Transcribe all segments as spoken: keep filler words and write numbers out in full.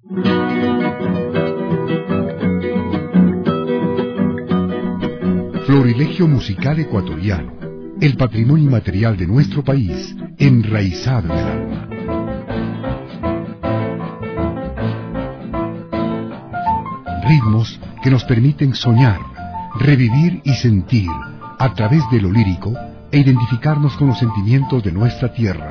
Florilegio musical ecuatoriano, el patrimonio inmaterial de nuestro país, enraizado en el alma. Ritmos que nos permiten soñar, revivir y sentir, a través de lo lírico, e identificarnos con los sentimientos de nuestra tierra.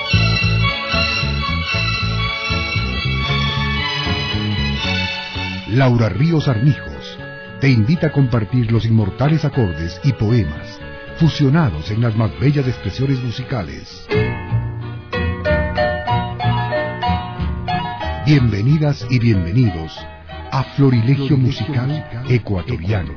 Laura Ríos Armijos te invita a compartir los inmortales acordes y poemas fusionados en las más bellas expresiones musicales. Bienvenidas y bienvenidos a Florilegio Musical Ecuatoriano.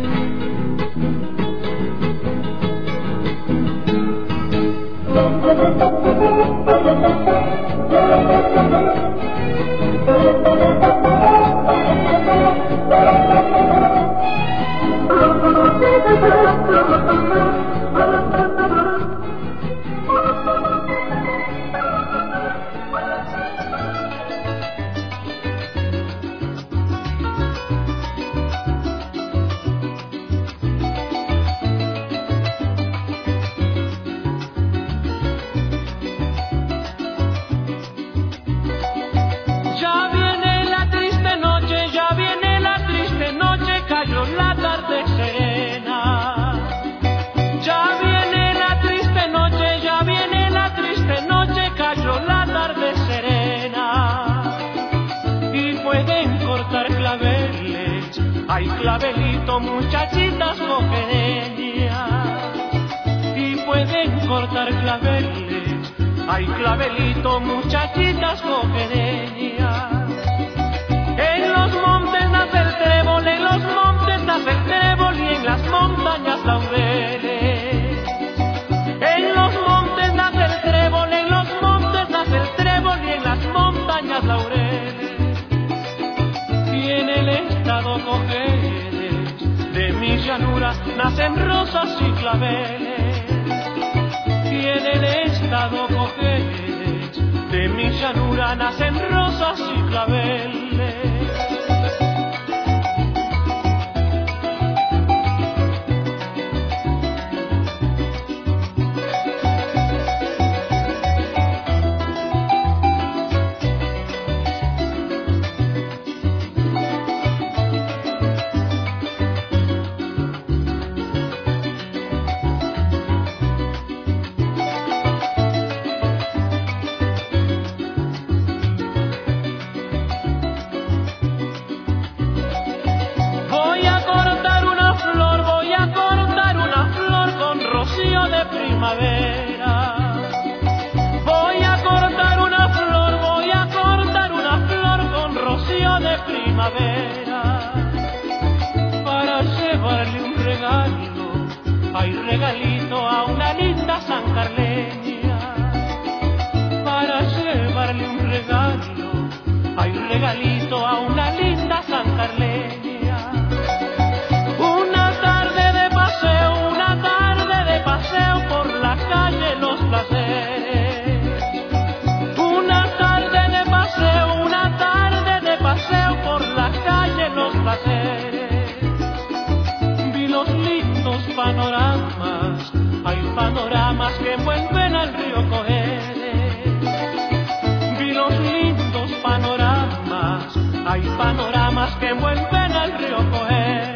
Ay, clavelito, muchachitas coqueñas, y pueden cortar claveles. Ay, clavelito, muchachitas coqueñas. En los montes nace el trébol, en los montes nace el trébol y en las montañas laureles. En los montes nace el trébol, en los montes nace el trébol y en las montañas laureles. Y en el estado Cojedes de mis llanuras nacen rosas y claveles. Y en el estado Cojedes de mis llanuras nacen rosas y claveles. Voy a cortar una flor, voy a cortar una flor con rocío de primavera, para llevarle un regalo, ay regalito a una linda sancarleña, para llevarle un regalo, ay regalito a una linda sancarleña. Una tarde de paseo, una tarde de paseo por la calle Los Placeres. Una tarde de paseo, una tarde de paseo por la calle Los Placeres. Vi los lindos panoramas, hay panoramas que envuelven al río Cojedes. Vi los lindos panoramas, hay panoramas que envuelven al río Cojedes.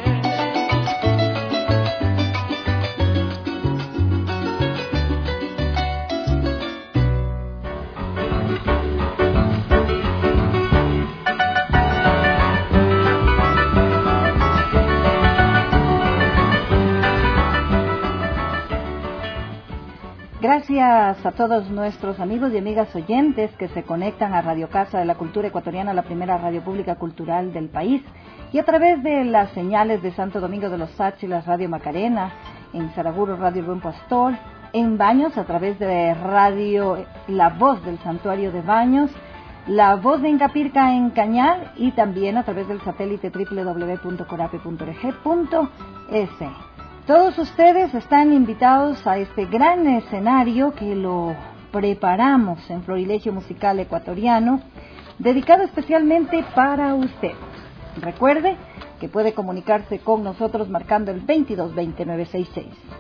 Gracias a todos nuestros amigos y amigas oyentes que se conectan a Radio Casa de la Cultura Ecuatoriana, la primera radio pública cultural del país, y a través de las señales de Santo Domingo de los Sáchilas, Radio Macarena, en Saraguro, Radio Buen Pastor, en Baños, a través de Radio La Voz del Santuario de Baños, La Voz de Incapirca en Cañar, y también a través del satélite doble u doble u doble u punto corape punto org punto es. Todos ustedes están invitados a este gran escenario que lo preparamos en Florilegio Musical Ecuatoriano dedicado especialmente para usted. Recuerde que puede comunicarse con nosotros marcando el veintidós veinte nueve sesenta y seis.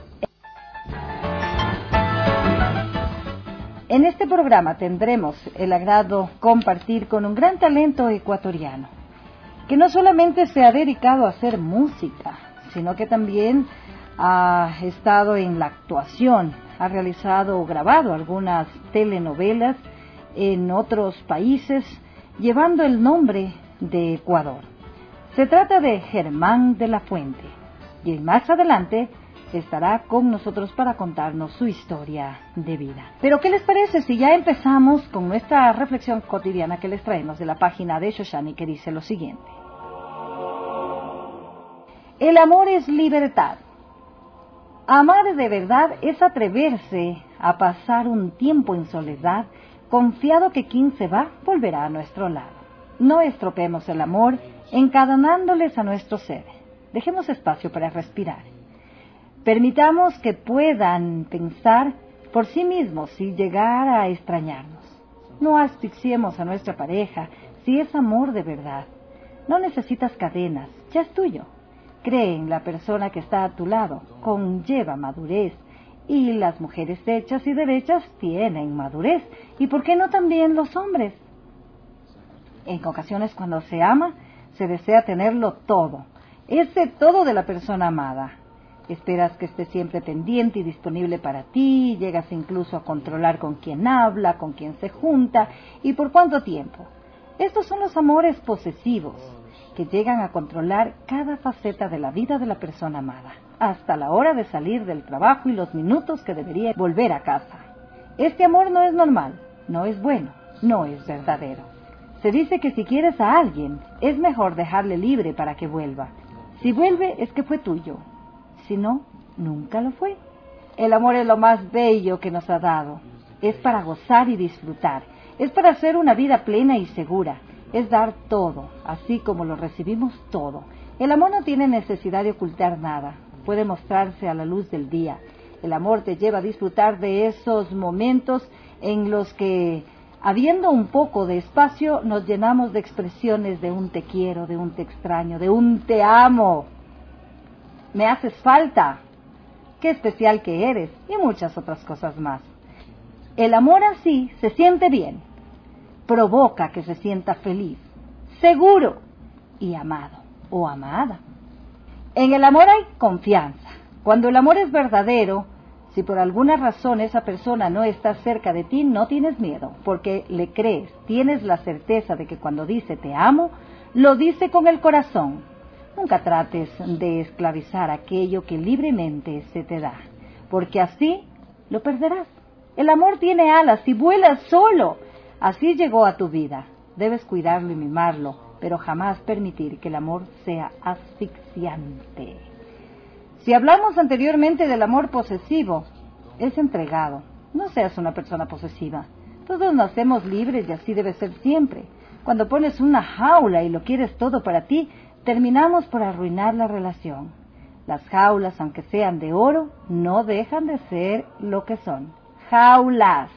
En este programa tendremos el agrado compartir con un gran talento ecuatoriano, que no solamente se ha dedicado a hacer música, sino que también ha estado en la actuación, ha realizado o grabado algunas telenovelas en otros países, llevando el nombre de Ecuador. Se trata de Germán de la Fuente, y más adelante estará con nosotros para contarnos su historia de vida. Pero ¿qué les parece si ya empezamos con nuestra reflexión cotidiana que les traemos de la página de Shoshani, que dice lo siguiente? El amor es libertad. Amar de verdad es atreverse a pasar un tiempo en soledad, confiado que quien se va volverá a nuestro lado. No estropeemos el amor encadenándoles a nuestro ser. Dejemos espacio para respirar. Permitamos que puedan pensar por sí mismos sin llegar a extrañarnos. No asfixiemos a nuestra pareja si es amor de verdad. No necesitas cadenas, ya es tuyo. Cree en la persona que está a tu lado, conlleva madurez, y las mujeres hechas y derechas tienen madurez, y ¿por qué no también los hombres? En ocasiones cuando se ama, se desea tenerlo todo, ese todo de la persona amada. Esperas que esté siempre pendiente y disponible para ti, llegas incluso a controlar con quién habla, con quién se junta, y por cuánto tiempo. Estos son los amores posesivos, que llegan a controlar cada faceta de la vida de la persona amada, hasta la hora de salir del trabajo y los minutos que debería volver a casa. Este amor no es normal, no es bueno, no es verdadero. Se dice que si quieres a alguien, es mejor dejarle libre para que vuelva. Si vuelve, es que fue tuyo. Si no, nunca lo fue. El amor es lo más bello que nos ha dado. Es para gozar y disfrutar. Es para hacer una vida plena y segura. Es dar todo, así como lo recibimos todo. El amor no tiene necesidad de ocultar nada. Puede mostrarse a la luz del día. El amor te lleva a disfrutar de esos momentos en los que, habiendo un poco de espacio, nos llenamos de expresiones de un te quiero, de un te extraño, de un te amo. Me haces falta. Qué especial que eres, y muchas otras cosas más. El amor así se siente bien. Provoca que se sienta feliz, seguro y amado o amada. En el amor hay confianza. Cuando el amor es verdadero, si por alguna razón esa persona no está cerca de ti, no tienes miedo, porque le crees, tienes la certeza de que cuando dice te amo, lo dice con el corazón. Nunca trates de esclavizar aquello que libremente se te da, porque así lo perderás. El amor tiene alas y vuela solo. Así llegó a tu vida. Debes cuidarlo y mimarlo, pero jamás permitir que el amor sea asfixiante. Si hablamos anteriormente del amor posesivo, es entregado. No seas una persona posesiva. Todos nacemos libres y así debe ser siempre. Cuando pones una jaula y lo quieres todo para ti, terminamos por arruinar la relación. Las jaulas, aunque sean de oro, no dejan de ser lo que son. Jaulas.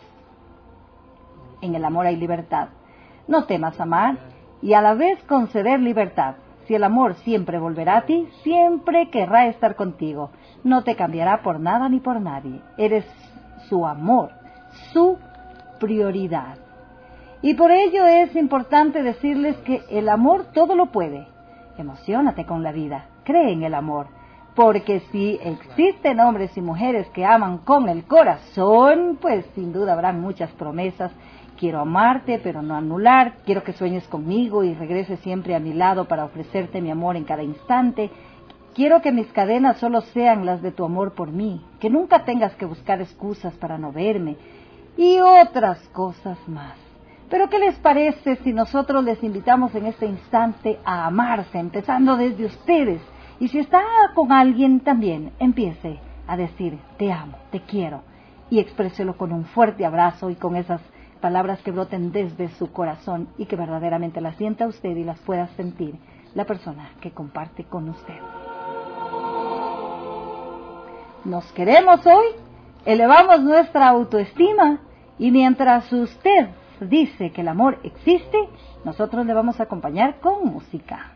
En el amor hay libertad. No temas amar y a la vez conceder libertad. Si el amor siempre volverá a ti, siempre querrá estar contigo. No te cambiará por nada ni por nadie. Eres su amor, su prioridad. Y por ello es importante decirles que el amor todo lo puede. Emociónate con la vida, cree en el amor. Porque si existen hombres y mujeres que aman con el corazón, pues sin duda habrán muchas promesas. Quiero amarte, pero no anular. Quiero que sueñes conmigo y regreses siempre a mi lado para ofrecerte mi amor en cada instante. Quiero que mis cadenas solo sean las de tu amor por mí. Que nunca tengas que buscar excusas para no verme. Y otras cosas más. Pero ¿qué les parece si nosotros les invitamos en este instante a amarse, empezando desde ustedes? Y si está con alguien también, empiece a decir, te amo, te quiero. Y expréselo con un fuerte abrazo y con esas palabras que broten desde su corazón y que verdaderamente las sienta usted y las pueda sentir la persona que comparte con usted. Nos queremos hoy, elevamos nuestra autoestima y mientras usted dice que el amor existe, nosotros le vamos a acompañar con música.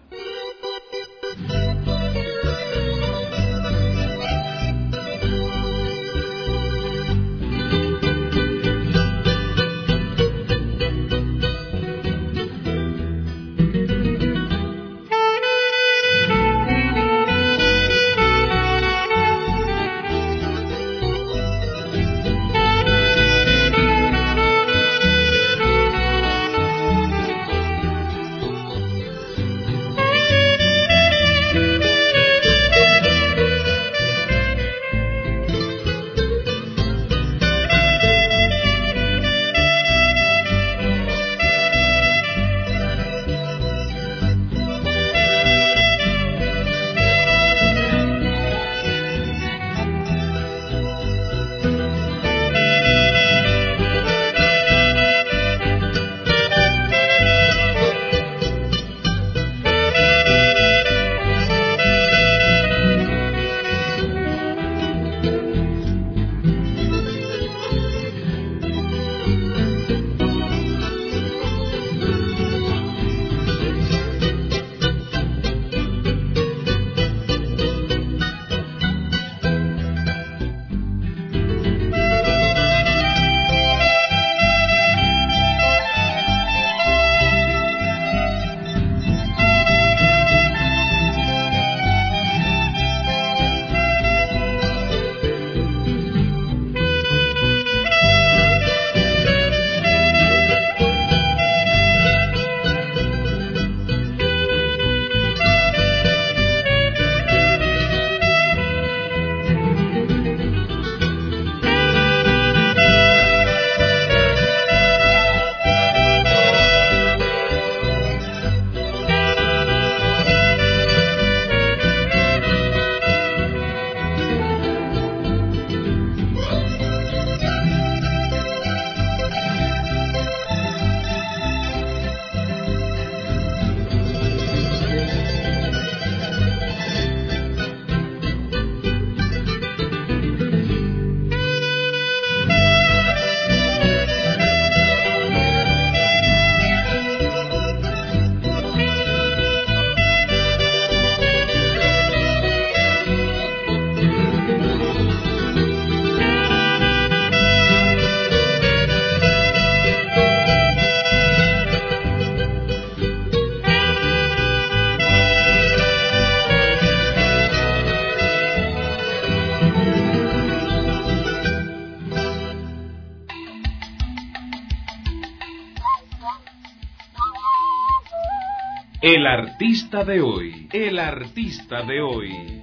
El artista de hoy, el artista de hoy.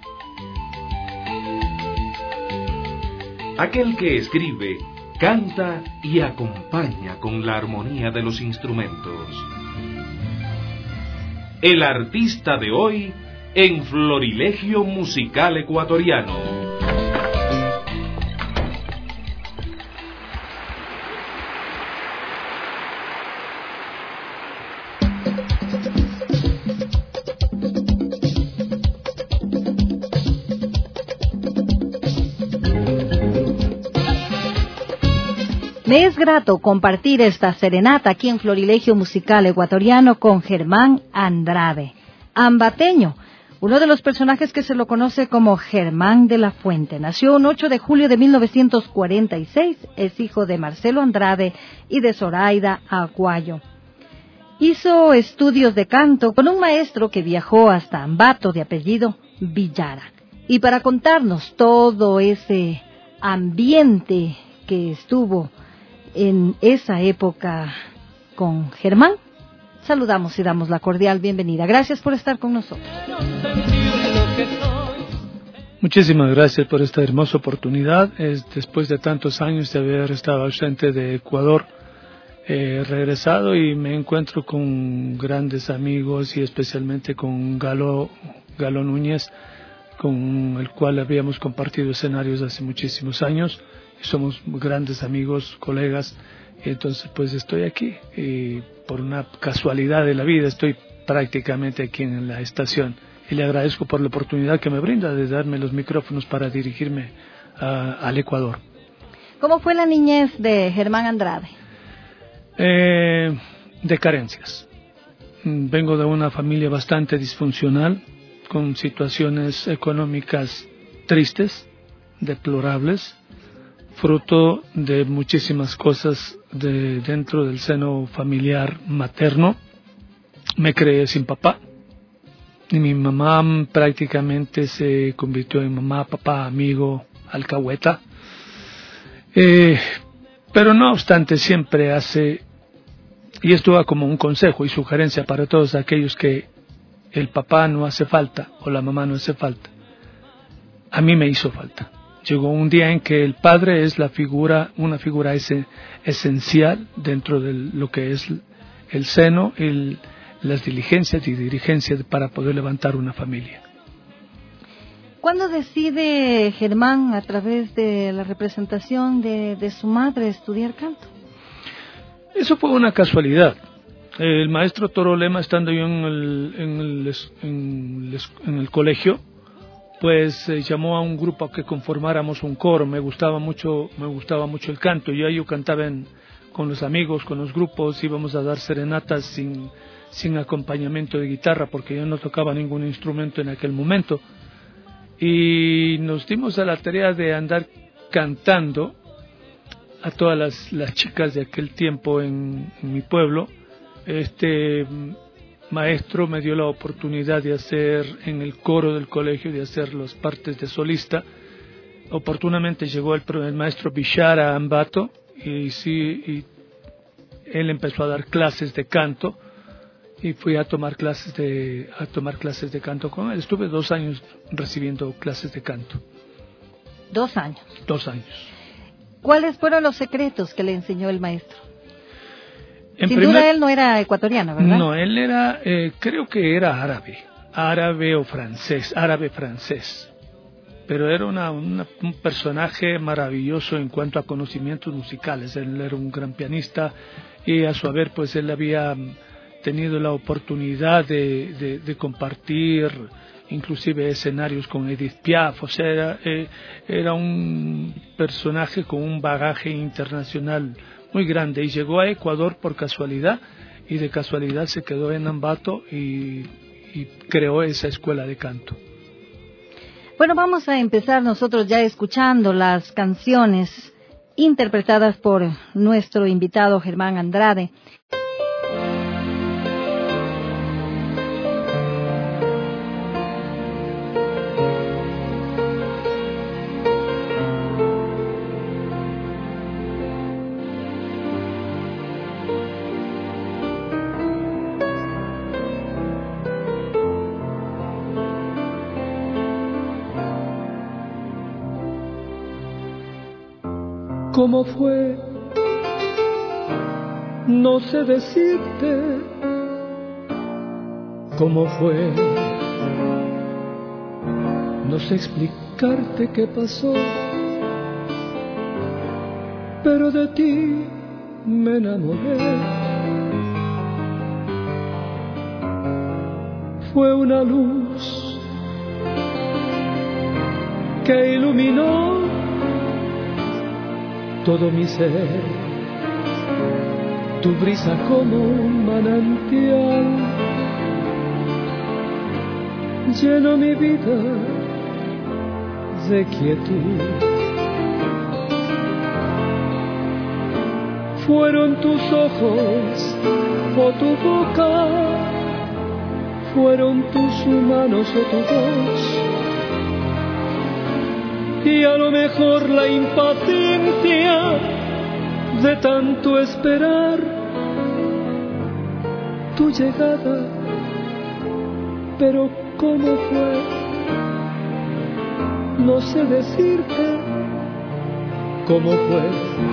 Aquel que escribe, canta y acompaña con la armonía de los instrumentos. El artista de hoy en Florilegio Musical Ecuatoriano. Me es grato compartir esta serenata aquí en Florilegio Musical Ecuatoriano con Germán Andrade, ambateño, uno de los personajes que se lo conoce como Germán de la Fuente. Nació un ocho de julio de mil novecientos cuarenta y seis, es hijo de Marcelo Andrade y de Zoraida Aguayo. Hizo estudios de canto con un maestro que viajó hasta Ambato de apellido Villara. Y para contarnos todo ese ambiente que estuvo en esa época con Germán, saludamos y damos la cordial bienvenida. Gracias por estar con nosotros. Muchísimas gracias por esta hermosa oportunidad. Es después de tantos años de haber estado ausente de Ecuador, he regresado y me encuentro con grandes amigos y especialmente con Galo, Galo Núñez, con el cual habíamos compartido escenarios hace muchísimos años. Somos grandes amigos, colegas, entonces pues estoy aquí y por una casualidad de la vida estoy prácticamente aquí en la estación y le agradezco por la oportunidad que me brinda de darme los micrófonos para dirigirme a, al Ecuador. ¿Cómo fue la niñez de Germán Andrade? Eh, de carencias. Vengo de una familia bastante disfuncional, con situaciones económicas tristes, deplorables, fruto de muchísimas cosas de dentro del seno familiar materno. Me crié sin papá, y mi mamá prácticamente se convirtió en mamá, papá, amigo, alcahueta. Eh, pero no obstante, siempre hace, y esto va como un consejo y sugerencia para todos aquellos que el papá no hace falta o la mamá no hace falta. A mí me hizo falta. Llegó un día en que el padre es la figura, una figura ese, esencial dentro de lo que es el seno, el, las diligencias y dirigencias para poder levantar una familia. ¿Cuándo decide Germán, a través de la representación de, de su madre, estudiar canto? Eso fue una casualidad. El maestro Toro Lema, estando yo en el, en el, en el, en el colegio, pues eh, llamó a un grupo a que conformáramos un coro. Me gustaba mucho, me gustaba mucho el canto. Ya yo cantaba en, con los amigos, con los grupos, íbamos a dar serenatas sin, sin acompañamiento de guitarra, porque yo no tocaba ningún instrumento en aquel momento. Y nos dimos a la tarea de andar cantando a todas las, las chicas de aquel tiempo en, en mi pueblo. Este maestro me dio la oportunidad de hacer en el coro del colegio, de hacer las partes de solista. Oportunamente llegó el, el maestro Bishara Ambato y, sí, y él empezó a dar clases de canto y fui a tomar clases de a tomar clases de canto con él. Estuve dos años recibiendo clases de canto. Dos años. Dos años. ¿Cuáles fueron los secretos que le enseñó el maestro? En Sin primer, duda él no era ecuatoriano, ¿verdad? No, él era, eh, creo que era árabe, árabe o francés, árabe francés. Pero era una, una, un personaje maravilloso en cuanto a conocimientos musicales. Él era un gran pianista y a su haber, pues él había tenido la oportunidad de, de, de compartir inclusive escenarios con Edith Piaf. O sea, era, eh, era un personaje con un bagaje internacional muy grande y llegó a Ecuador por casualidad y de casualidad se quedó en Ambato y, y creó esa escuela de canto. Bueno, vamos a empezar nosotros ya escuchando las canciones interpretadas por nuestro invitado Germán Andrade. ¿Cómo fue? No sé decirte cómo fue. No sé explicarte qué pasó, pero de ti me enamoré. Fue una luz que iluminó todo mi ser, tu brisa como un manantial llenó mi vida de quietud. Fueron tus ojos o tu boca, fueron tus manos o tu voz, y a lo mejor la impaciencia de tanto esperar tu llegada. Pero ¿cómo fue? No sé decirte cómo fue.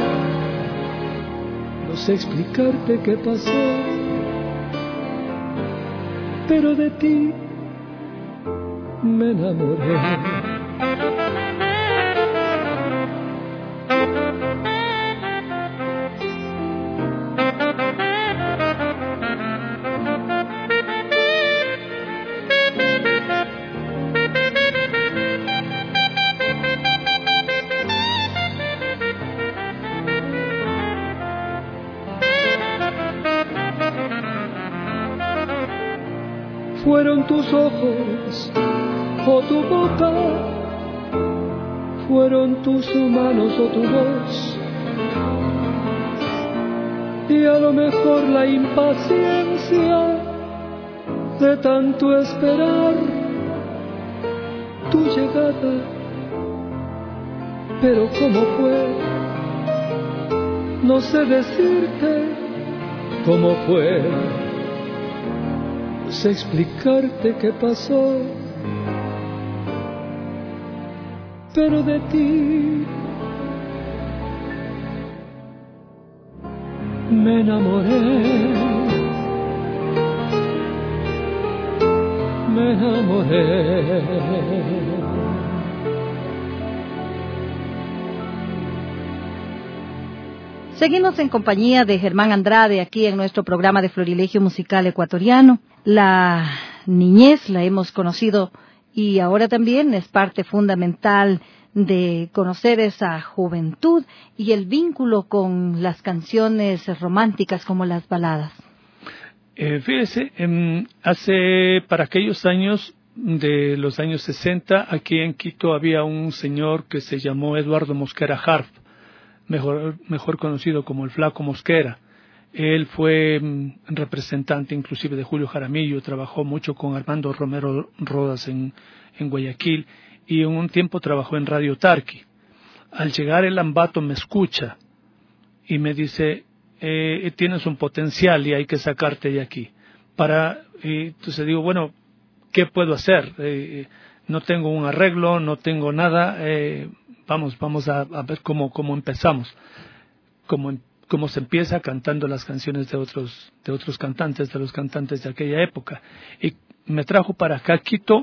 No sé explicarte qué pasó, pero de ti me enamoré. fueron tus ojos o tu boca, fueron tus manos o tu voz, y a lo mejor la impaciencia de tanto esperar tu llegada. Pero cómo fue, no sé decirte cómo fue, no sé explicarte qué pasó, pero de ti me enamoré, me enamoré. Seguimos en compañía de Germán Andrade aquí en nuestro programa de Florilegio Musical Ecuatoriano. La niñez la hemos conocido y ahora también es parte fundamental de conocer esa juventud y el vínculo con las canciones románticas como las baladas. Eh, fíjese, eh, hace para aquellos años de los años sesenta, aquí en Quito había un señor que se llamó Eduardo Mosquera Harf, mejor, mejor conocido como el Flaco Mosquera. Él fue mm, representante inclusive de Julio Jaramillo, trabajó mucho con Armando Romero Rodas en, en Guayaquil y en un tiempo trabajó en Radio Tarqui. Al llegar el Ambato me escucha y me dice, eh, tienes un potencial y hay que sacarte de aquí. Para, y entonces digo, bueno, ¿qué puedo hacer? Eh, no tengo un arreglo, no tengo nada, eh, vamos, vamos a, a ver cómo, cómo empezamos. Cómo, cómo se empieza cantando las canciones de otros, de otros cantantes, de los cantantes de aquella época. Y me trajo para acá Quito,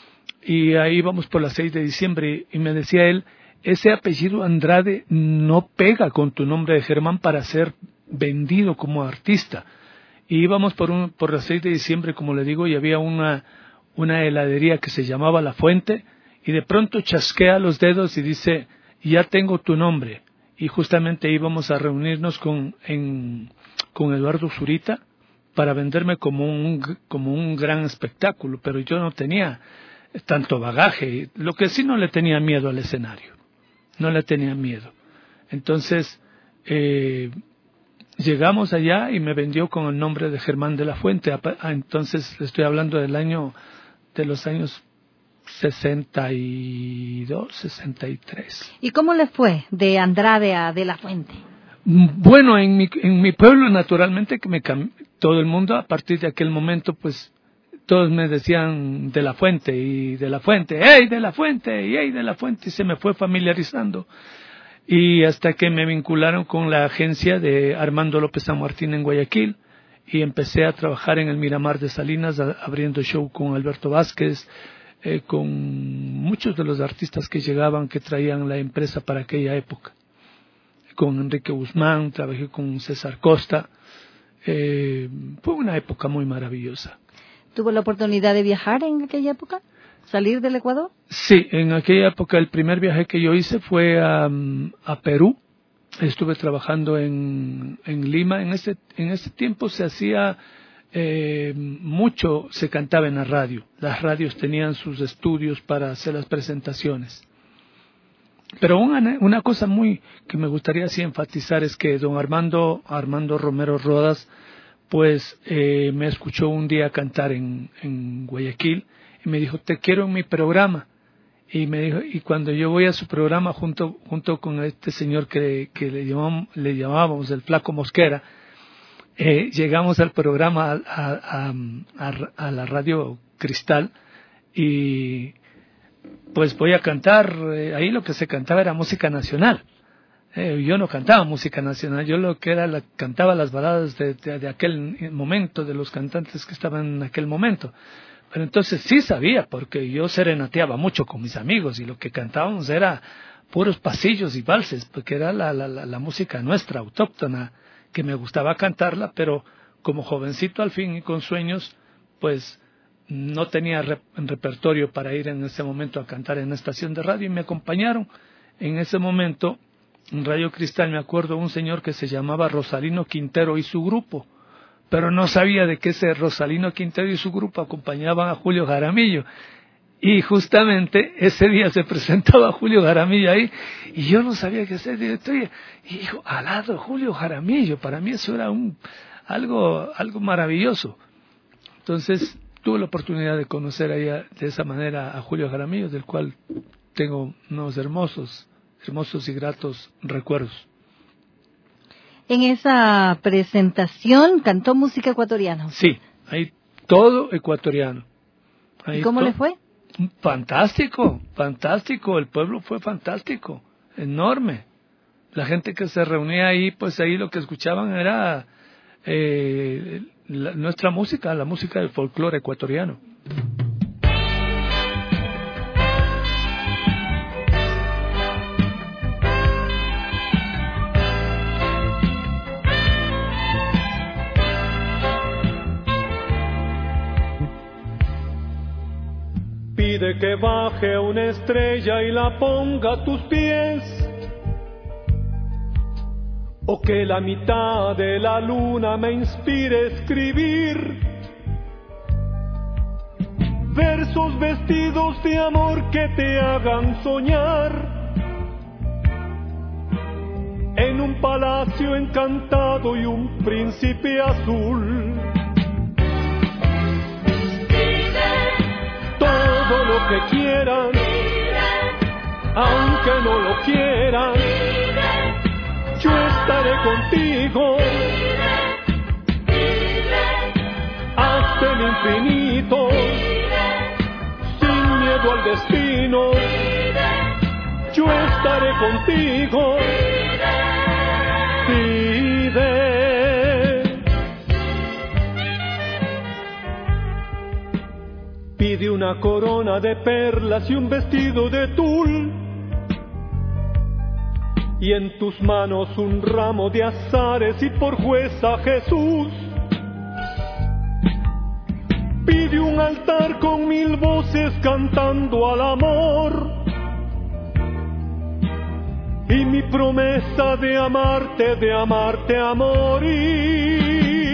y ahí vamos por las seis de diciembre, y me decía él, ese apellido Andrade no pega con tu nombre de Germán para ser vendido como artista. Y íbamos por, un, por las seis de diciembre, como le digo, y había una, una heladería que se llamaba La Fuente, y de pronto chasquea los dedos y dice, ya tengo tu nombre. Y justamente íbamos a reunirnos con, en, con Eduardo Zurita para venderme como un, como un gran espectáculo, pero yo no tenía tanto bagaje. Lo que sí, no le tenía miedo al escenario, no le tenía miedo. Entonces eh, llegamos allá y me vendió con el nombre de Germán de la Fuente. Entonces le estoy hablando del año, de los años sesenta y dos, sesenta y tres. ¿Y cómo le fue de Andrade a De la Fuente? Bueno, en mi, en mi pueblo naturalmente que me cam... todo el mundo a partir de aquel momento pues todos me decían De la Fuente y De la Fuente, ¡hey, De la Fuente! y ¡hey, De la Fuente! Y se me fue familiarizando. Y hasta que me vincularon con la agencia de Armando López San Martín en Guayaquil y empecé a trabajar en el Miramar de Salinas, a, abriendo show con Alberto Vázquez, eh, con muchos de los artistas que llegaban, que traían la empresa para aquella época. Con Enrique Guzmán, trabajé con César Costa. Eh, fue una época muy maravillosa. ¿Tuvo la oportunidad de viajar en aquella época? ¿Salir del Ecuador? Sí, en aquella época el primer viaje que yo hice fue a, a Perú. Estuve trabajando en, en Lima. En ese, en ese tiempo se hacía eh, mucho, se cantaba en la radio. Las radios tenían sus estudios para hacer las presentaciones. Pero una, una cosa muy que me gustaría así enfatizar es que don Armando, Armando Romero Rodas, pues eh, me escuchó un día cantar en, en Guayaquil y me dijo, te quiero en mi programa. Y me dijo, y cuando yo voy a su programa junto junto con este señor que, que le, llamamos, le llamábamos el Flaco Mosquera, eh, llegamos al programa a, a, a, a la radio Cristal y pues voy a cantar, eh, ahí lo que se cantaba era música nacional. Eh, yo no cantaba música nacional, yo lo que era, la, cantaba las baladas de, de, de aquel momento, de los cantantes que estaban en aquel momento. Pero entonces sí sabía, porque yo serenateaba mucho con mis amigos y lo que cantábamos era puros pasillos y valses, porque era la, la, la, la música nuestra, autóctona, que me gustaba cantarla, pero como jovencito al fin y con sueños, pues no tenía rep- repertorio para ir en ese momento a cantar en la estación de radio y me acompañaron. En ese momento, en Radio Cristal, me acuerdo un señor que se llamaba Rosalino Quintero y su grupo, pero no sabía de que ese Rosalino Quintero y su grupo acompañaban a Julio Jaramillo. Y justamente ese día se presentaba Julio Jaramillo ahí, y yo no sabía qué hacer. Estoy, y dijo, al lado Julio Jaramillo, para mí eso era un algo algo maravilloso. Entonces tuve la oportunidad de conocer ahí a, de esa manera a Julio Jaramillo, del cual tengo unos hermosos, hermosos y gratos recuerdos. En esa presentación cantó música ecuatoriana. Sí, ahí todo ecuatoriano. Ahí ¿Y cómo to- le fue? Fantástico, fantástico, el pueblo fue fantástico, enorme. La gente que se reunía ahí, pues ahí lo que escuchaban era eh, la, nuestra música, la música del folclore ecuatoriano. Pide que baje una estrella y la ponga a tus pies, o que la mitad de la luna me inspire a escribir versos vestidos de amor que te hagan soñar en un palacio encantado y un príncipe azul. Todo lo que quieran, aunque no lo quieran, yo estaré contigo hasta el infinito, sin miedo al destino. Yo estaré contigo. Pide. Pide una corona de perlas y un vestido de tul, y en tus manos un ramo de azares y por juez a Jesús. Pide un altar con mil voces cantando al amor, y mi promesa de amarte, de amarte a morir.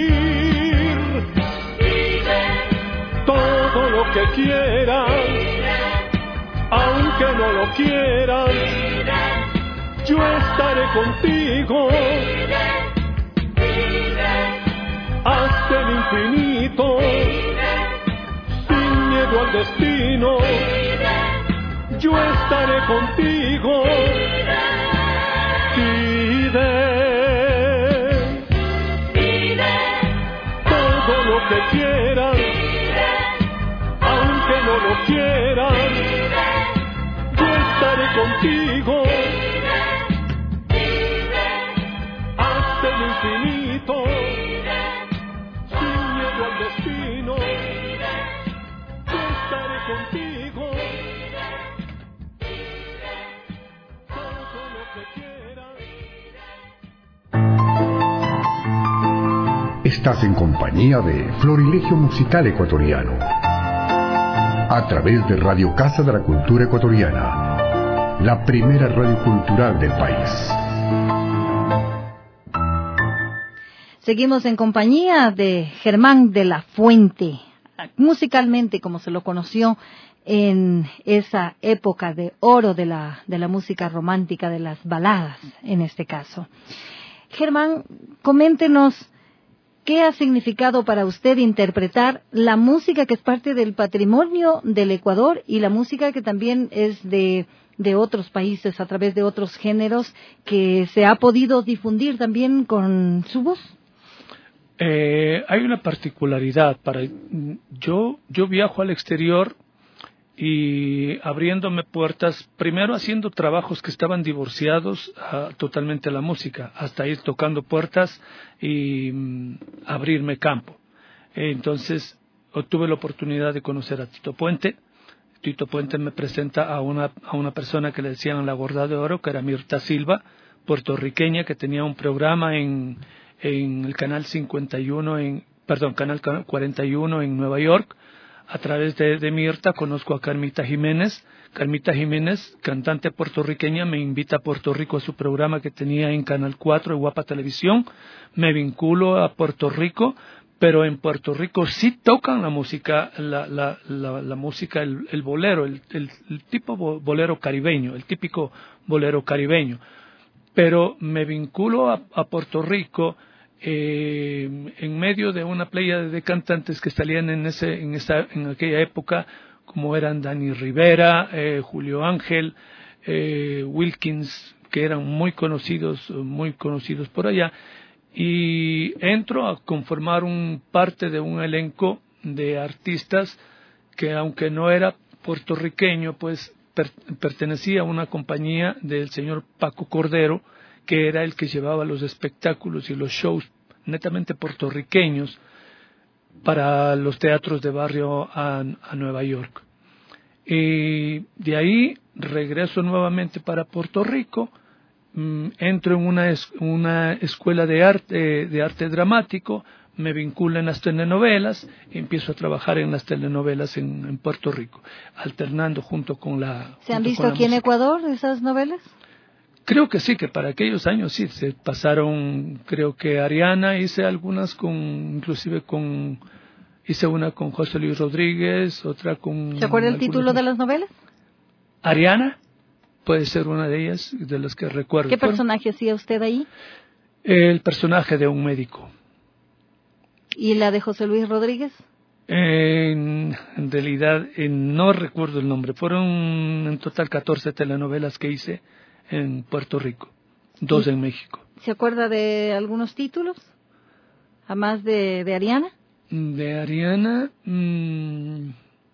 Todo lo que quieran, aunque no lo quieran, yo estaré contigo hasta el infinito, sin miedo al destino. Yo estaré contigo. Pide, todo lo que quieran, aunque no lo quieran, yo estaré contigo hasta el infinito, sin miedo al destino. Yo estaré contigo. Todo lo que quieras. Estás en compañía de Florilegio Musical Ecuatoriano, a través de Radio Casa de la Cultura Ecuatoriana, la primera radio cultural del país. Seguimos en compañía de Germán de la Fuente, musicalmente como se lo conoció en esa época de oro de la, de la música romántica, de las baladas en este caso. Germán, coméntenos qué ha significado para usted interpretar la música que es parte del patrimonio del Ecuador y la música que también es de, de otros países a través de otros géneros que se ha podido difundir también con su voz. Eh, hay una particularidad para yo yo viajo al exterior y abriéndome puertas, primero haciendo trabajos que estaban divorciados uh, totalmente a la música, hasta ir tocando puertas y um, abrirme campo. Eh, entonces tuve la oportunidad de conocer a Tito Puente. Tito Puente me presenta a una a una persona que le decían la Gorda de Oro, que era Mirta Silva, puertorriqueña, que tenía un programa en en el canal cincuenta y uno, en, perdón, canal cuarenta y uno en Nueva York. A través de, de Mirta conozco a Carmita Jiménez. Carmita Jiménez, cantante puertorriqueña, me invita a Puerto Rico a su programa que tenía en Canal cuatro, en Guapa Televisión. Me vinculo a Puerto Rico, pero en Puerto Rico sí tocan la música, la, la, la, la música, el, el bolero, el, el, el tipo bolero caribeño, el típico bolero caribeño. Pero me vinculo a, a Puerto Rico eh, en medio de una playa de cantantes que salían en ese, en esa, en aquella época, como eran Dani Rivera, eh, Julio Ángel, eh, Wilkins, que eran muy conocidos, muy conocidos por allá. Y entro a conformar un parte de un elenco de artistas que, aunque no era puertorriqueño, pues per, pertenecía a una compañía del señor Paco Cordero, que era el que llevaba los espectáculos y los shows netamente puertorriqueños para los teatros de barrio a, a Nueva York. Y de ahí regreso nuevamente para Puerto Rico. Entro en una, es, una escuela de arte, de arte dramático, me vinculo en las telenovelas y empiezo a trabajar en las telenovelas en, en Puerto Rico, alternando junto con la... ¿Se han visto aquí en Ecuador esas novelas? Creo que sí, que para aquellos años sí, se pasaron, creo que Ariana, hice algunas con, inclusive con, hice una con José Luis Rodríguez, otra con... ¿Se acuerda el título de las novelas? Ariana. Puede ser una de ellas, de las que recuerdo. ¿Qué personaje hacía usted ahí? El personaje de un médico. ¿Y la de José Luis Rodríguez? En, en realidad, eh, no recuerdo el nombre. Fueron en total catorce telenovelas que hice en Puerto Rico, dos en México. ¿Se acuerda de algunos títulos? ¿Además de, de Ariana? De Ariana... Mmm,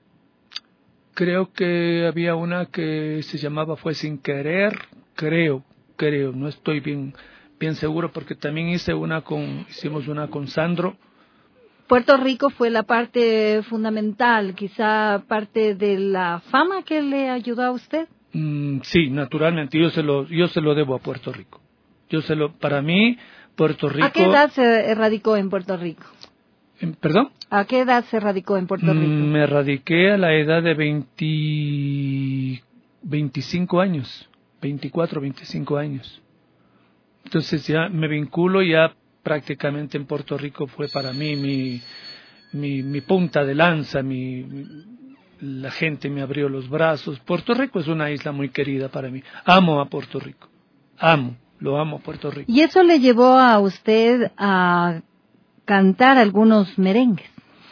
creo que había una que se llamaba Fue sin querer, creo, creo, no estoy bien, bien seguro porque también hice una con, hicimos una con Sandro. Puerto Rico fue la parte fundamental, quizá parte de la fama que le ayudó a usted. Mm, sí, naturalmente, yo se lo, yo se lo debo a Puerto Rico. Yo se lo, para mí, Puerto Rico. ¿A qué edad se radicó en Puerto Rico? ¿Perdón? ¿A qué edad se radicó en Puerto Rico? Me radiqué a la edad de veinte, veinticinco años, veinticuatro, veinticinco años. Entonces ya me vinculo, ya prácticamente en Puerto Rico fue para mí mi, mi, mi punta de lanza, mi, mi, la gente me abrió los brazos. Puerto Rico es una isla muy querida para mí. Amo a Puerto Rico, amo, lo amo a Puerto Rico. ¿Y eso le llevó a usted a cantar algunos merengues?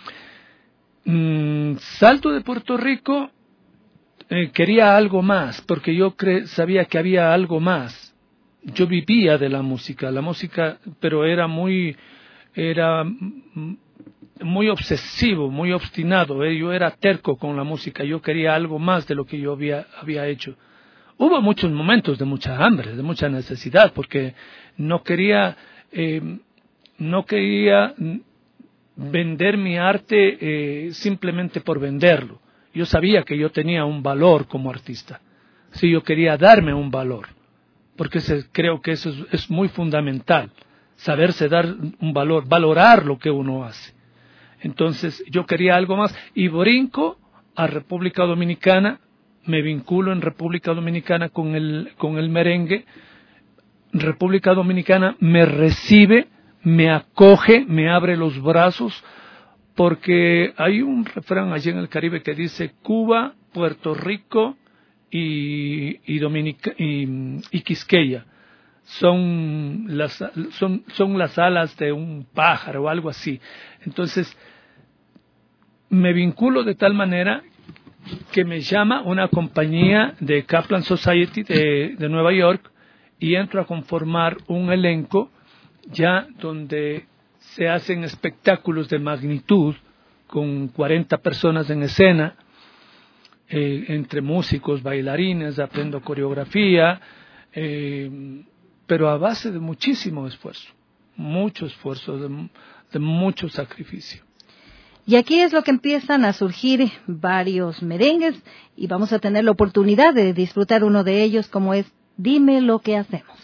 Mm, salto de Puerto Rico, eh, quería algo más, porque yo cre- sabía que había algo más. Yo vivía de la música, la música, pero era muy, era muy obsesivo, muy obstinado. ¿eh? Yo era terco con la música, yo quería algo más de lo que yo había, había hecho. Hubo muchos momentos de mucha hambre, de mucha necesidad, porque no quería... Eh, No quería vender mi arte eh, simplemente por venderlo. Yo sabía que yo tenía un valor como artista. Sí, yo quería darme un valor, porque se, creo que eso es, es muy fundamental, saberse dar un valor, valorar lo que uno hace. Entonces yo quería algo más y brinco a República Dominicana, me vinculo en República Dominicana con el, con el merengue. República Dominicana me recibe, me acoge, me abre los brazos, porque hay un refrán allí en el Caribe que dice Cuba, Puerto Rico y, y, Dominica, y, y Quisqueya son las, son, son las alas de un pájaro o algo así. Entonces me vinculo de tal manera que me llama una compañía de Kaplan Society de, de Nueva York y entro a conformar un elenco ya donde se hacen espectáculos de magnitud con cuarenta personas en escena, eh, entre músicos, bailarines, aprendo coreografía, eh, pero a base de muchísimo esfuerzo, mucho esfuerzo, de, de mucho sacrificio. Y aquí es lo que empiezan a surgir varios merengues y vamos a tener la oportunidad de disfrutar uno de ellos, como es Dime lo que hacemos.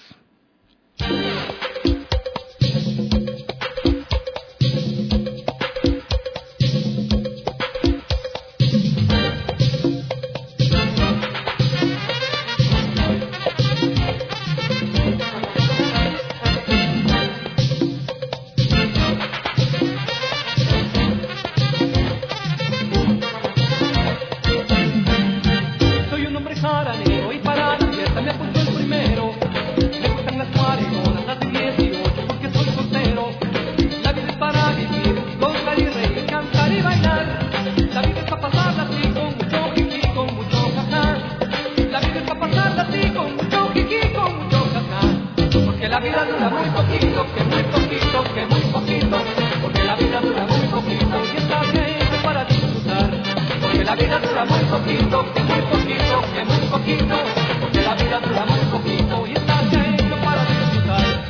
poquito, que muy poquito, que muy poquito, porque la vida dura muy poquito y está hecho para disfrutar.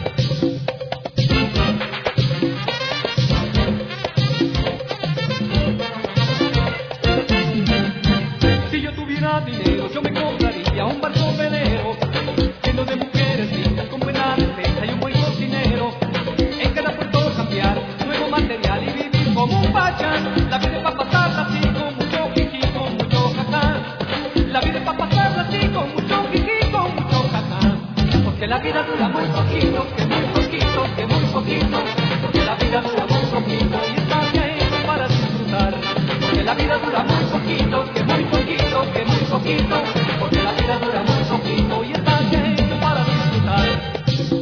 Si yo tuviera dinero, yo me compraría un barco velero lleno de mujeres lindas con buena defensa y un buen cocinero. En cada puerto cambiar nuevo material y vivir como un pachán. La vida es para pasarla así con mucho jiji, con mucho jajá. La vida es para pasarla así con mucho jiji, con mucho jajá. Porque la vida dura muy poquito, que muy poquito, que muy poquito. Porque la vida dura muy poquito y está hecho para disfrutar. Porque la vida dura muy poquito, que muy poquito, que muy poquito. Porque la vida dura muy poquito y está hecho para disfrutar.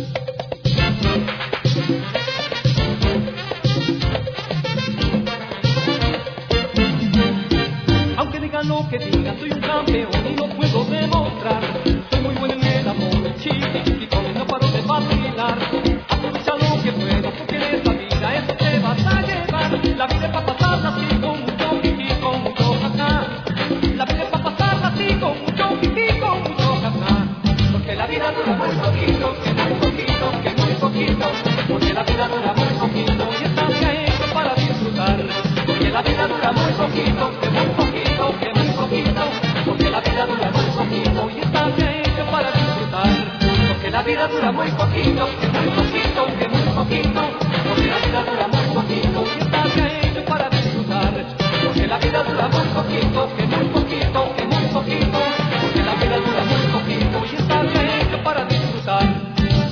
Aunque digan lo que digan, soy un campeón y lo puedo demostrar. Soy muy bueno en el amor, chiquitico, no paro de vacilar. Aprovecha lo que puedo, porque en esta vida eso te vas a llevar. La vida es para pasarla así con mucho jiji, con mucho jajá. La vida es para pasarla así con mucho jiji, con mucho jajá. Porque la vida dura muy poquito, que muy poquito, que muy poquito. Porque la vida dura muy poquito y está hecho para disfrutar. Porque la vida dura muy poquito, que muy poquito, que muy poquito. Porque la vida dura muy poquito y está hecho para disfrutar. Porque la vida dura muy poquito, que muy poquito, que muy poquito. Porque la vida dura muy poquito y está hecho para disfrutar. Porque la vida dura muy poquito, que muy poquito, que muy poquito. Porque la vida dura muy poquito y está hecho para disfrutar.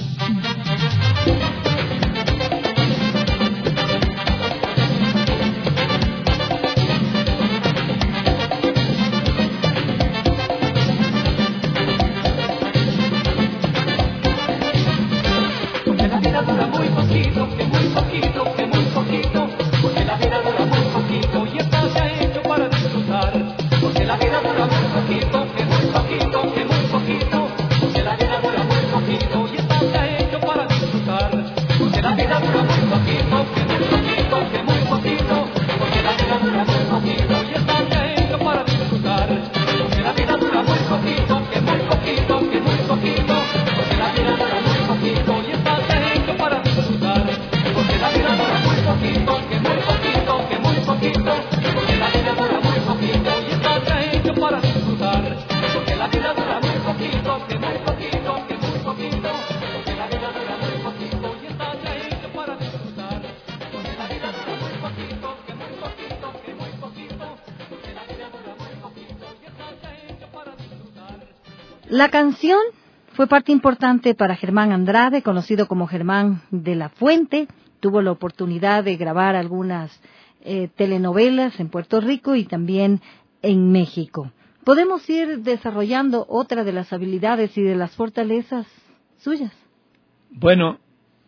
Porque la vida dura muy poquito, que muy poquito, que muy poquito. Porque la vida dura muy poquito y está hecho para disfrutar. Porque la vida dura muy poquito, que muy poquito, que muy poquito. Porque la vida dura muy poquito y está hecho para disfrutar. Porque la vida dura muy poquito, que muy poquito, que muy poquito. Porque la vida dura muy poquito y está hecho para disfrutar. Porque la vida dura muy poquito, que muy poquito, que muy poquito. Porque la vida dura muy poquito y está hecho para disfrutar. Porque la vida dura muy poquito, que muy poquito, que muy poquito. Porque la vida dura muy poquito y está hecho para disfrutar. Porque la vida dura muy poquito, que muy poquito, que muy poquito. Porque la vida dura muy poquito y está hecho para disfrutar. Porque la vida dura muy poquito, que muy poquito, que muy poquito. Porque la vida dura muy poquito y está hecho para disfrutar. La canción fue parte importante para Germán Andrade, conocido como Germán de la Fuente. Tuvo la oportunidad de grabar algunas eh, telenovelas en Puerto Rico y también en México. Podemos ir desarrollando otra de las habilidades y de las fortalezas suyas. Bueno,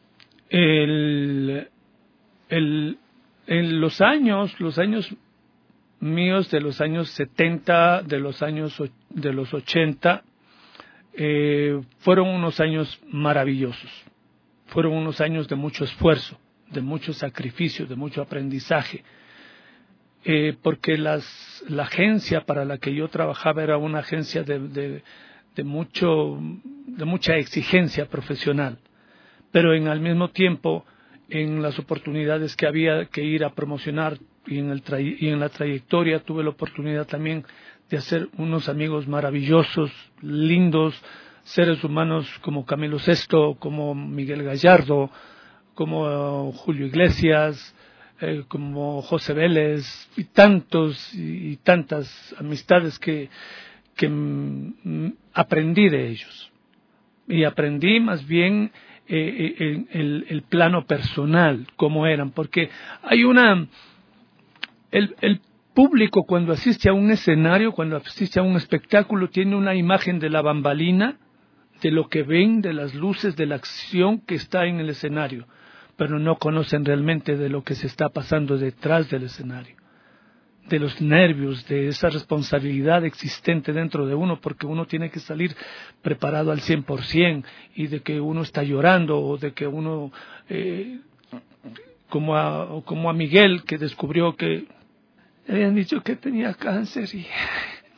el, el, en los años, los años míos de los años setenta, de los años de los ochenta, eh, fueron unos años maravillosos. Fueron unos años de mucho esfuerzo, de mucho sacrificio, de mucho aprendizaje. Eh, porque las, la agencia para la que yo trabajaba era una agencia de, de, de, mucho, de mucha exigencia profesional. Pero en al mismo tiempo, en las oportunidades que había que ir a promocionar y en, el tray- y en la trayectoria tuve la oportunidad también de hacer unos amigos maravillosos, lindos, seres humanos como Camilo Sesto, como Miguel Gallardo, como uh, Julio Iglesias, eh, como José Vélez, y tantos y, y tantas amistades que, que mm, aprendí de ellos. Y aprendí más bien eh, el, el, el plano personal, cómo eran, porque hay una... El, el público cuando asiste a un escenario, cuando asiste a un espectáculo, tiene una imagen de la bambalina, de lo que ven, de las luces, de la acción que está en el escenario, pero no conocen realmente de lo que se está pasando detrás del escenario, de los nervios, de esa responsabilidad existente dentro de uno, porque uno tiene que salir preparado al cien por ciento, y de que uno está llorando, o de que uno, eh, como, a, como a Miguel, que descubrió que le habían dicho que tenía cáncer y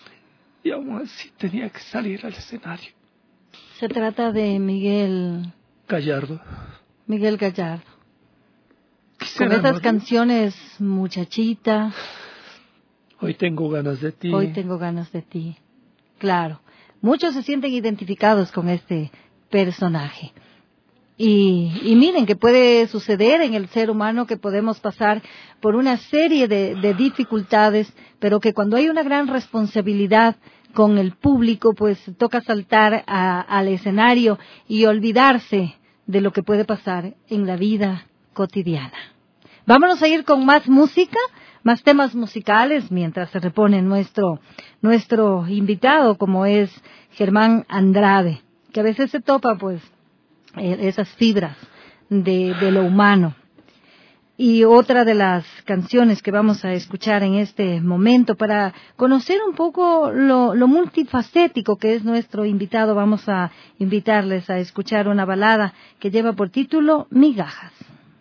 y aún así tenía que salir al escenario. Se trata de Miguel Gallardo. Miguel Gallardo. Quisiera Con estas morir. canciones, Muchachita, Hoy tengo ganas de ti. Hoy tengo ganas de ti. Claro, muchos se sienten identificados con este personaje. Y, y miren que puede suceder en el ser humano que podemos pasar por una serie de, de dificultades, pero que cuando hay una gran responsabilidad con el público, pues toca saltar a, al escenario y olvidarse de lo que puede pasar en la vida cotidiana. Vámonos a ir con más música, más temas musicales, mientras se repone nuestro, nuestro invitado, como es Germán Andrade, que a veces se topa, pues, esas fibras de, de lo humano. Y otra de las canciones que vamos a escuchar en este momento, para conocer un poco lo, lo multifacético que es nuestro invitado, vamos a invitarles a escuchar una balada que lleva por título Migajas.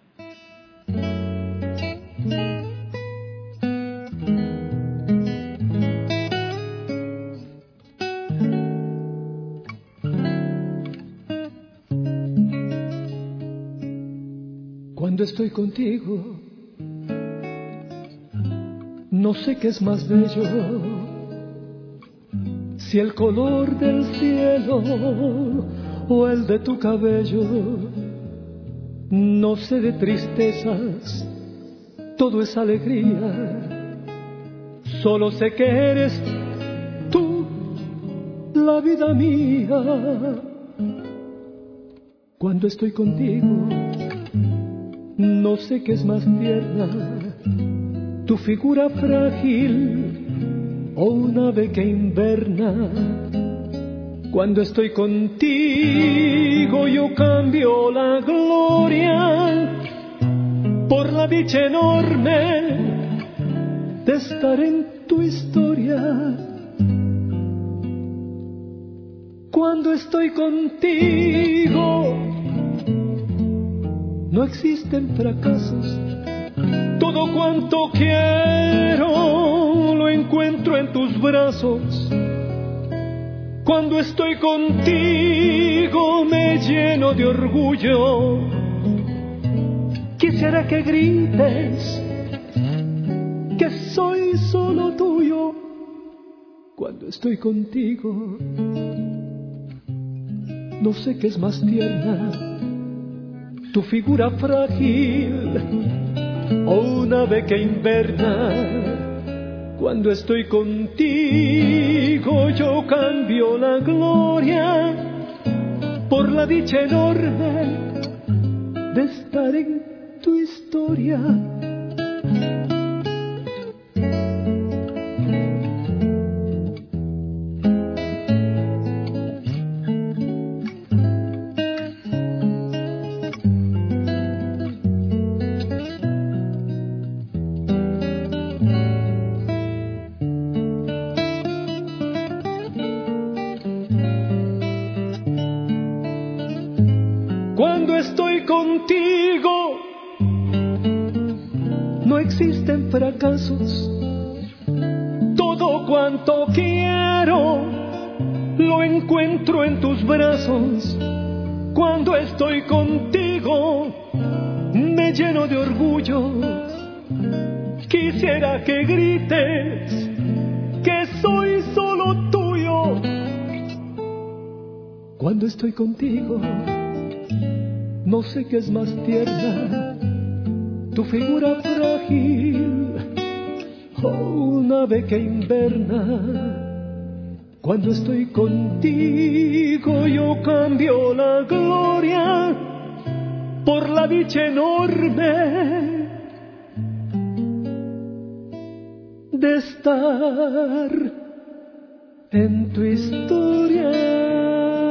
Cuando estoy contigo, no sé qué es más bello, si el color del cielo o el de tu cabello. No sé de tristezas, todo es alegría, solo sé que eres tú, la vida mía. Cuando estoy contigo, no sé qué es más tierna, tu figura frágil o un ave que inverna. Cuando estoy contigo yo cambio la gloria por la dicha enorme de estar en tu historia. Cuando estoy contigo no existen fracasos, todo cuanto quiero lo encuentro en tus brazos. Cuando estoy contigo me lleno de orgullo, quisiera que grites que soy solo tuyo. Cuando estoy contigo no sé qué es más tierna, tu figura frágil o un ave que inverna. Cuando estoy contigo yo cambio la gloria por la dicha enorme de estar en tu historia. Cuando estoy contigo no existen fracasos, todo cuanto quiero lo encuentro en tus brazos. Cuando estoy contigo me lleno de orgullo, quisiera que grites que soy solo tuyo. Cuando estoy contigo no sé qué es más tierna, tu figura frágil o un ave que inverna. Cuando estoy contigo yo cambio la gloria por la dicha enorme de estar en tu historia.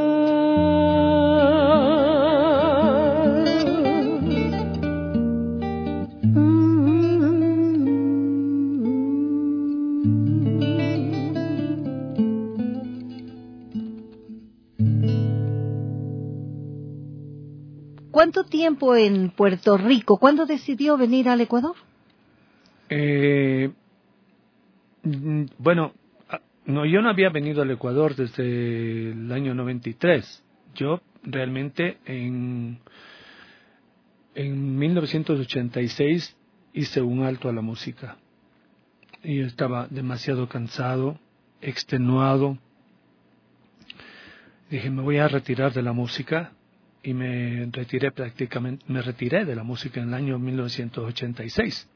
¿Cuánto tiempo en Puerto Rico? ¿Cuándo decidió venir al Ecuador? Eh, bueno, No, yo no había venido al Ecuador desde el año noventa y tres. Yo realmente en, en mil novecientos ochenta y seis hice un alto a la música. Y yo estaba demasiado cansado, extenuado. Dije, me voy a retirar de la música. Y me retiré prácticamente, me retiré de la música en el año mil novecientos ochenta y seis.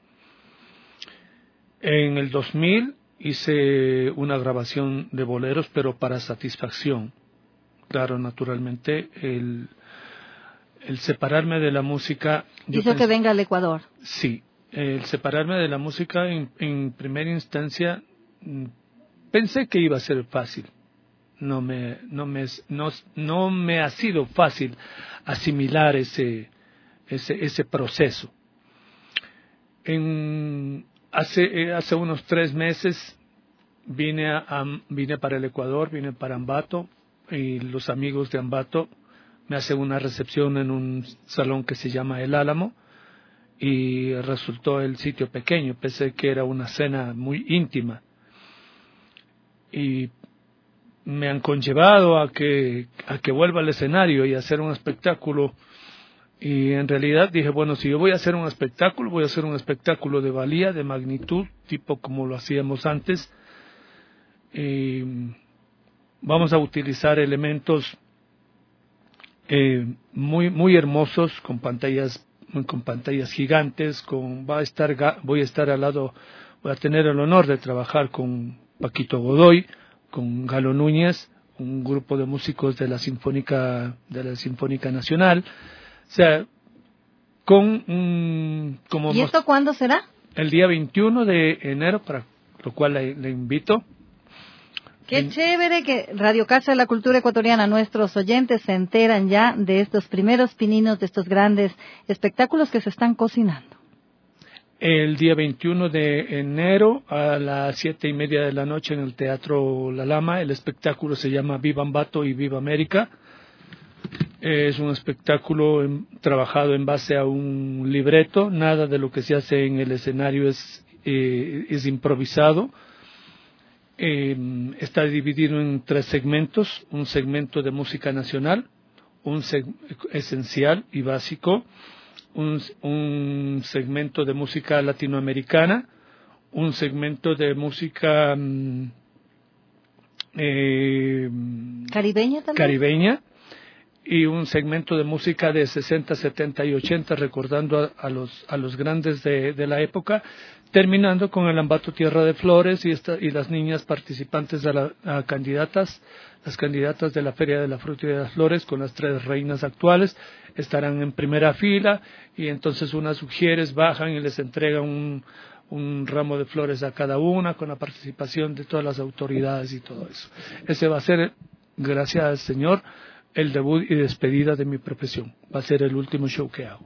En el dos mil hice una grabación de boleros, pero para satisfacción. Claro, naturalmente, el, el separarme de la música... Hizo pens- que venga al Ecuador. Sí, el separarme de la música en, en primera instancia pensé que iba a ser fácil. No me, no me, no, no me ha sido fácil asimilar ese, ese, ese proceso. En, hace, hace unos tres meses vine, a, a, vine para el Ecuador, vine para Ambato, y los amigos de Ambato me hacen una recepción en un salón que se llama El Álamo, y resultó el sitio pequeño, pensé que era una cena muy íntima. Y me han conllevado a que, a que vuelva al escenario y hacer un espectáculo. Y en realidad dije, bueno, si yo voy a hacer un espectáculo, voy a hacer un espectáculo de valía, de magnitud, tipo como lo hacíamos antes. Y vamos a utilizar elementos eh, muy, muy hermosos, con pantallas, con pantallas gigantes, con, va a estar, voy a estar al lado, voy a tener el honor de trabajar con Paquito Godoy, con Galo Núñez, un grupo de músicos de la Sinfónica, de la Sinfónica Nacional. O sea, con un... Como ¿Y esto cuándo será? El día veintiuno de enero, para lo cual le, le invito. Qué en... chévere que Radio Casa de la Cultura Ecuatoriana, nuestros oyentes se enteran ya de estos primeros pininos, de estos grandes espectáculos que se están cocinando. El día veintiuno de enero a las siete y media de la noche en el Teatro La Lama. El espectáculo se llama Viva Ambato y Viva América. Es un espectáculo en, trabajado en base a un libreto. Nada de lo que se hace en el escenario es, eh, es improvisado. Eh, está dividido en tres segmentos. Un segmento de música nacional, un seg- esencial y básico, Un, un segmento de música latinoamericana, un segmento de música eh, caribeña también, caribeña y un segmento de música de sesenta, setenta y ochenta, recordando a, a los a los grandes de, de la época, terminando con el Ambato Tierra de Flores y, esta, y las niñas participantes de la, a candidatas, las candidatas de la Feria de la Fruta y de las Flores, con las tres reinas actuales, estarán en primera fila, y entonces unas mujeres bajan y les entregan un, un ramo de flores a cada una, con la participación de todas las autoridades y todo eso. Ese va a ser, gracias al Señor, el debut y despedida de mi profesión. Va a ser el último show que hago.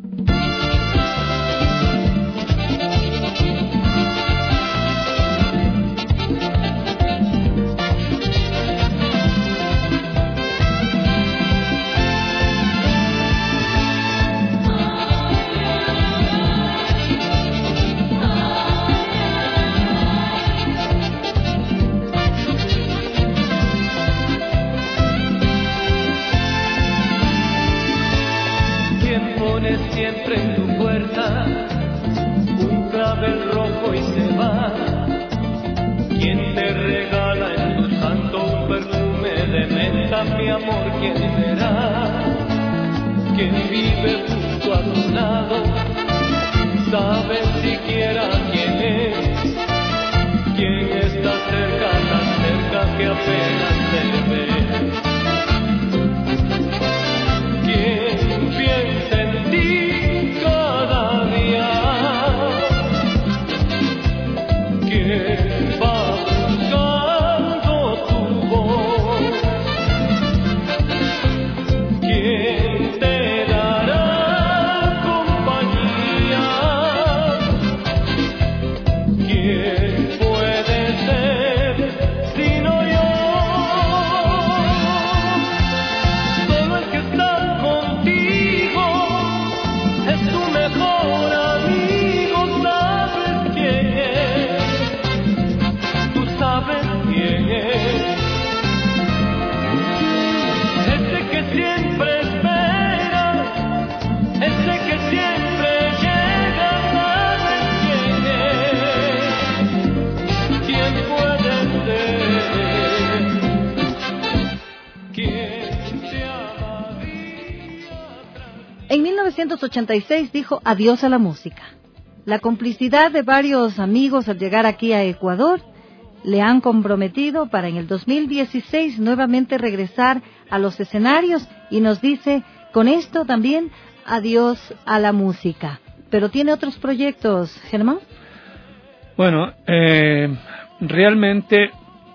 Siempre en tu puerta un clavel rojo y se va. ¿Quién te regala en tu santo un perfume de menta, mi amor? ¿Quién será? ¿Quién vive justo a tu lado? ¿Sabes siquiera quién es? ¿Quién está cerca, tan cerca que apenas se ve? ¿Quién piensa en ti cada día? ¿Quién va buscando tu voz? ¿Quién te dará compañía? ¿Quién puede ser sino yo? Solo el que está contigo es tu mejor amigo, ¿sabes quién es? novecientos ochenta y seis dijo adiós a la música. La complicidad de varios amigos al llegar aquí a Ecuador le han comprometido para en el dos mil dieciséis nuevamente regresar a los escenarios y nos dice, con esto también, adiós a la música. ¿Pero tiene otros proyectos, Germán? Bueno, eh, realmente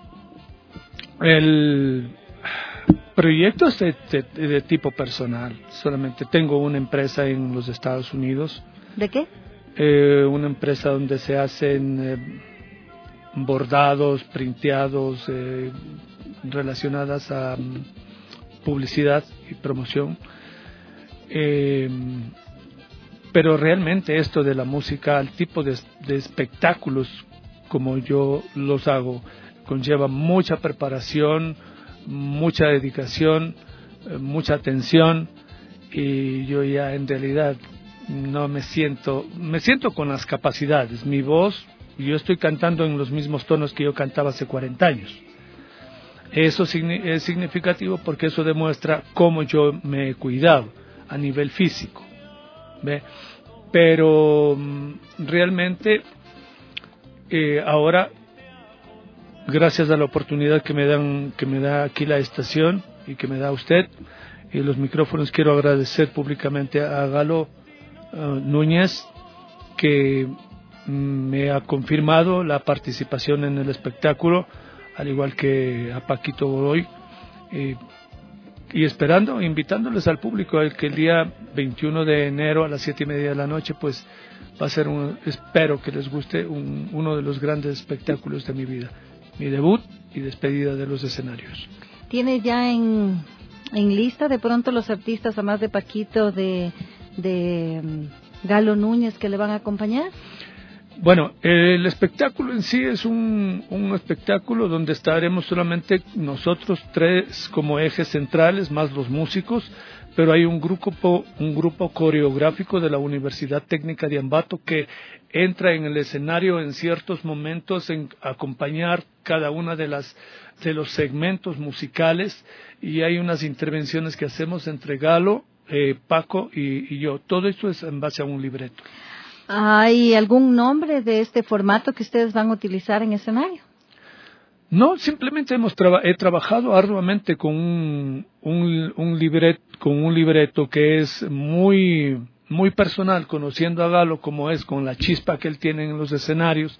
el proyecto es de, de, de tipo personal. Solamente tengo una empresa en los Estados Unidos. ¿De qué? Eh, una empresa donde se hacen eh, bordados, printeados, eh, relacionadas a um, publicidad y promoción. Eh, pero realmente esto de la música, el tipo de, de espectáculos como yo los hago, conlleva mucha preparación, mucha dedicación, eh, mucha atención, y yo ya en realidad no me siento, me siento con las capacidades, mi voz, yo estoy cantando en los mismos tonos que yo cantaba hace cuarenta años. Eso es significativo porque eso demuestra cómo yo me he cuidado a nivel físico, ¿ve? Pero realmente eh, ahora, gracias a la oportunidad que me dan, que me da aquí la estación y que me da usted y los micrófonos, quiero agradecer públicamente a Galo Uh, Núñez, que mm, me ha confirmado la participación en el espectáculo, al igual que a Paquito Godoy, eh, y esperando, invitándoles al público a que el día veintiuno de enero a las siete y media de la noche, pues va a ser, un, espero que les guste, un, uno de los grandes espectáculos de mi vida, mi debut y despedida de los escenarios. ¿Tiene ya en, en lista de pronto los artistas, además de Paquito, de... de um, Galo Núñez, que le van a acompañar? Bueno, el espectáculo en sí es un, un espectáculo donde estaremos solamente nosotros tres como ejes centrales, más los músicos, pero hay un grupo, un grupo coreográfico de la Universidad Técnica de Ambato que entra en el escenario en ciertos momentos en acompañar cada una de las de los segmentos musicales, y hay unas intervenciones que hacemos entre Galo, Eh, Paco y, y yo. Todo esto es en base a un libreto. ¿Hay algún nombre de este formato que ustedes van a utilizar en escenario? No, simplemente hemos traba- he trabajado arduamente con un, un, un libreto, con un libreto que es muy, muy personal, conociendo a Galo como es, con la chispa que él tiene en los escenarios,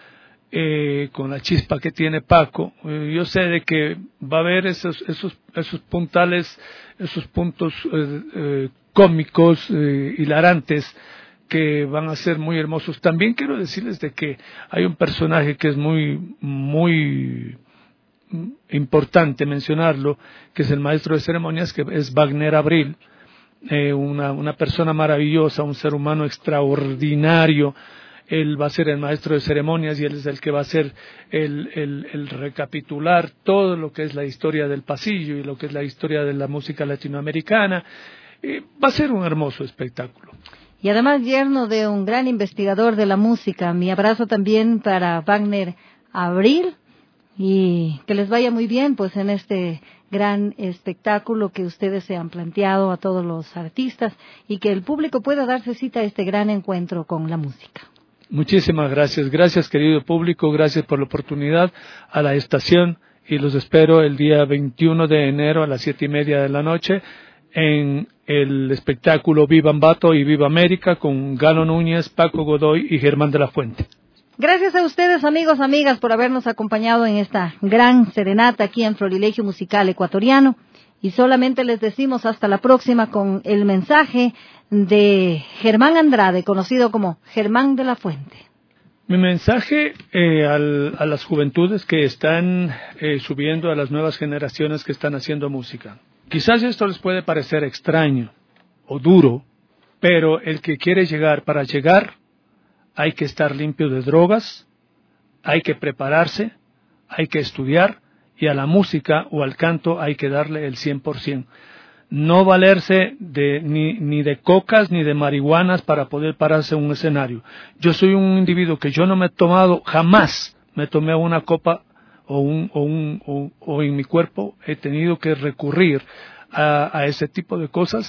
eh, con la chispa que tiene Paco. Eh, yo sé de que va a haber esos, esos, esos puntales, esos puntos eh, eh, cómicos, eh, hilarantes, que van a ser muy hermosos. También quiero decirles de que hay un personaje que es muy, muy importante mencionarlo, que es el maestro de ceremonias, que es Wagner Abril, eh, una, una persona maravillosa, un ser humano extraordinario. Él va a ser el maestro de ceremonias y él es el que va a hacer el, el, el recapitular todo lo que es la historia del pasillo y lo que es la historia de la música latinoamericana. Y va a ser un hermoso espectáculo. Y además yerno de un gran investigador de la música. Mi abrazo también para Wagner Abril, y que les vaya muy bien pues en este gran espectáculo que ustedes se han planteado a todos los artistas, y que el público pueda darse cita a este gran encuentro con la música. Muchísimas gracias, gracias querido público, gracias por la oportunidad, a la estación, y los espero el día veintiuno de enero a las siete y media de la noche en el espectáculo Viva Ambato y Viva América con Galo Núñez, Paco Godoy y Germán de la Fuente. Gracias a ustedes, amigos, amigas, por habernos acompañado en esta gran serenata aquí en Florilegio Musical Ecuatoriano, y solamente les decimos hasta la próxima con el mensaje de Germán Andrade, conocido como Germán de la Fuente. Mi mensaje eh, al, a las juventudes que están eh, subiendo, a las nuevas generaciones que están haciendo música. Quizás esto les puede parecer extraño o duro, pero el que quiere llegar, para llegar hay que estar limpio de drogas, hay que prepararse, hay que estudiar, y a la música o al canto hay que darle el cien por ciento. No valerse de, ni, ni de cocas ni de marihuanas para poder pararse en un escenario. Yo soy un individuo que yo no me he tomado, jamás me tomé una copa o, un, o, un, o, o en mi cuerpo he tenido que recurrir a, a ese tipo de cosas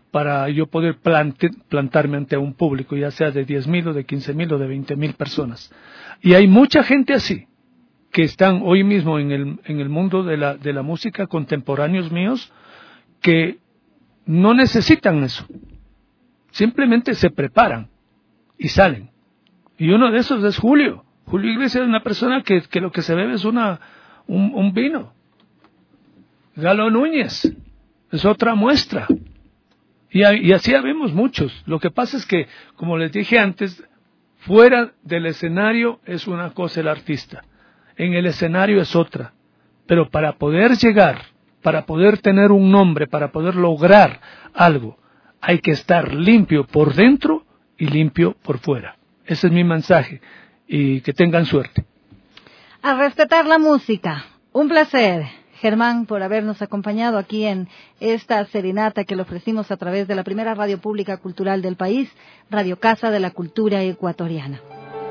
para yo poder plante, plantarme ante un público, ya sea de diez mil o de quince mil o de veinte mil personas. Y hay mucha gente así, que están hoy mismo en el, en el mundo de la, de la música, contemporáneos míos, que no necesitan eso. Simplemente se preparan y salen. Y uno de esos es Julio. Julio Iglesias es una persona que, que lo que se bebe es una, un, un vino. Galo Núñez es otra muestra. Y, y así habemos muchos. Lo que pasa es que, como les dije antes, fuera del escenario es una cosa el artista. En el escenario es otra. Pero para poder llegar, para poder tener un nombre, para poder lograr algo, hay que estar limpio por dentro y limpio por fuera. Ese es mi mensaje. Y que tengan suerte. A respetar la música. Un placer, Germán, por habernos acompañado aquí en esta serenata que le ofrecimos a través de la primera radio pública cultural del país, Radio Casa de la Cultura Ecuatoriana.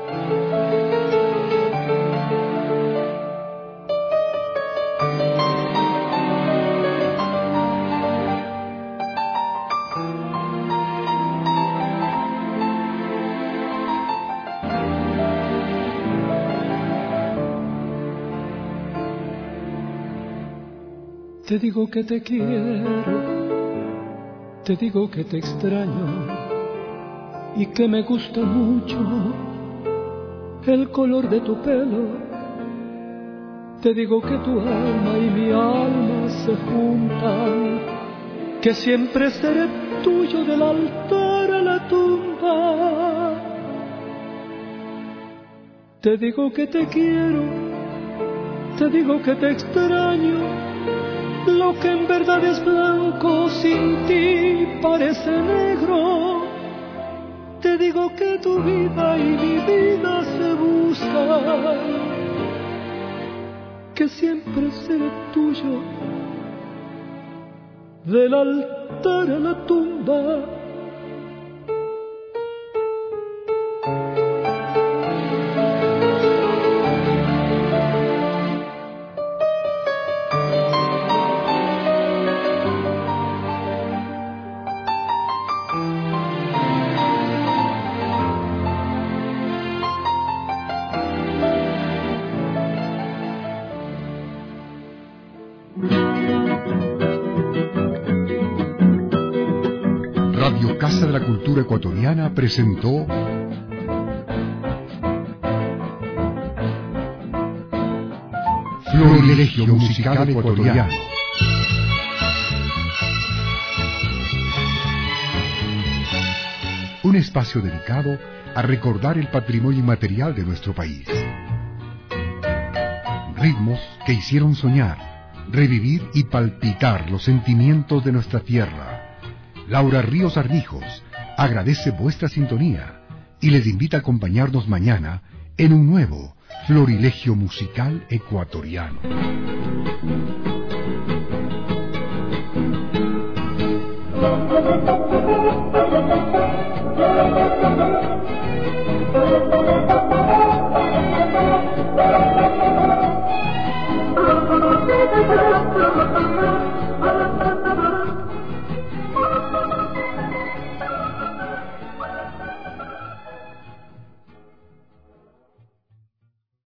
Te digo que te quiero, te digo que te extraño y que me gusta mucho el color de tu pelo. Te digo que tu alma y mi alma se juntan, que siempre seré tuyo del altar a la tumba. Te digo que te quiero, te digo que te extraño. Lo que en verdad es blanco sin ti parece negro. Te digo que tu vida y mi vida se buscan, que siempre seré tuyo del altar a la tumba. Radio Casa de la Cultura Ecuatoriana presentó Florilegio Musical Ecuatoriano. Un espacio dedicado a recordar el patrimonio inmaterial de nuestro país. Ritmos que hicieron soñar, revivir y palpitar los sentimientos de nuestra tierra. Laura Ríos Armijos agradece vuestra sintonía y les invita a acompañarnos mañana en un nuevo Florilegio Musical Ecuatoriano.